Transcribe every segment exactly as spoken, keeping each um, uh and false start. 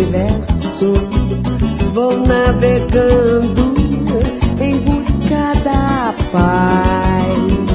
universo. Vou navegando em busca da paz,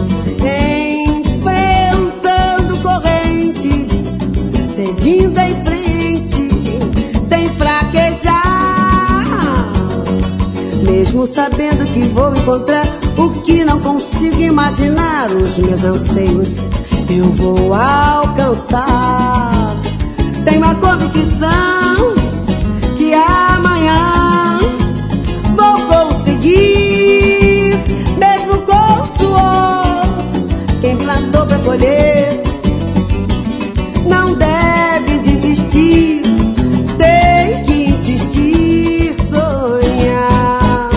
enfrentando correntes, seguindo em frente, sem fraquejar. Mesmo sabendo que vou encontrar o que não consigo imaginar, os meus anseios eu vou alcançar. Tenho a convicção que amanhã vou conseguir, mesmo com suor. Quem plantou pra colher não deve desistir, tem que insistir, sonhar,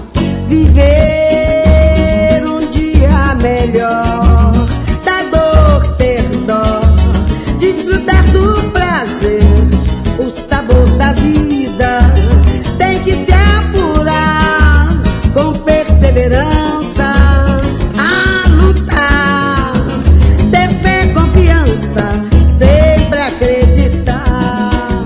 viver um dia melhor, da dor ter dó, desfrutar do prazer, o sabor da vida. Tem que se apurar com perseverança, a lutar, ter fé, confiança, sempre acreditar.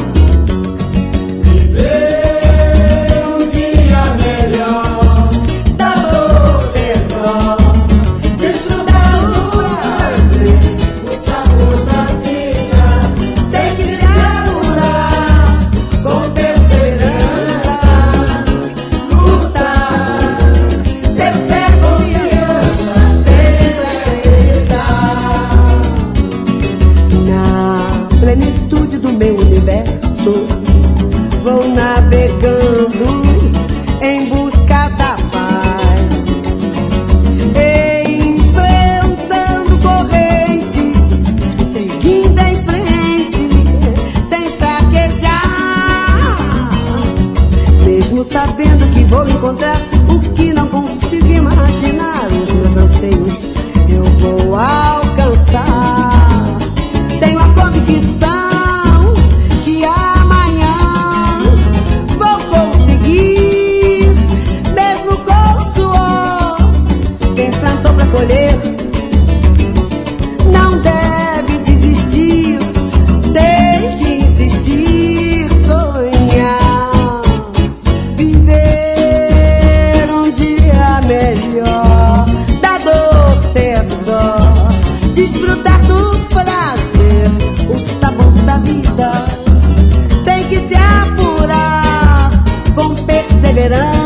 Viver um dia melhor, Da dor ter dó, desfrutar do prazer, o sabor da vida. tem que se apurar com perseverança, lutar, ter fé, confiança, sempre acreditar. Na plenitude do meu universo, vou navegando em busca da paz, enfrentando correntes, seguindo em frente, sem fraquejar. Mesmo sabendo que vou encontrar o que não consigo imaginar, os meus anseios eu vou alcançar. Tenho a convicção que amanhã vou conseguir, mesmo com suor. Quem plantou pra colher não deve desistir, tem que insistir, sonhar, viver um dia melhor, da dor ter dó, desfrutar do prazer, o sabor da vida. Tem que se apurar com perseverança,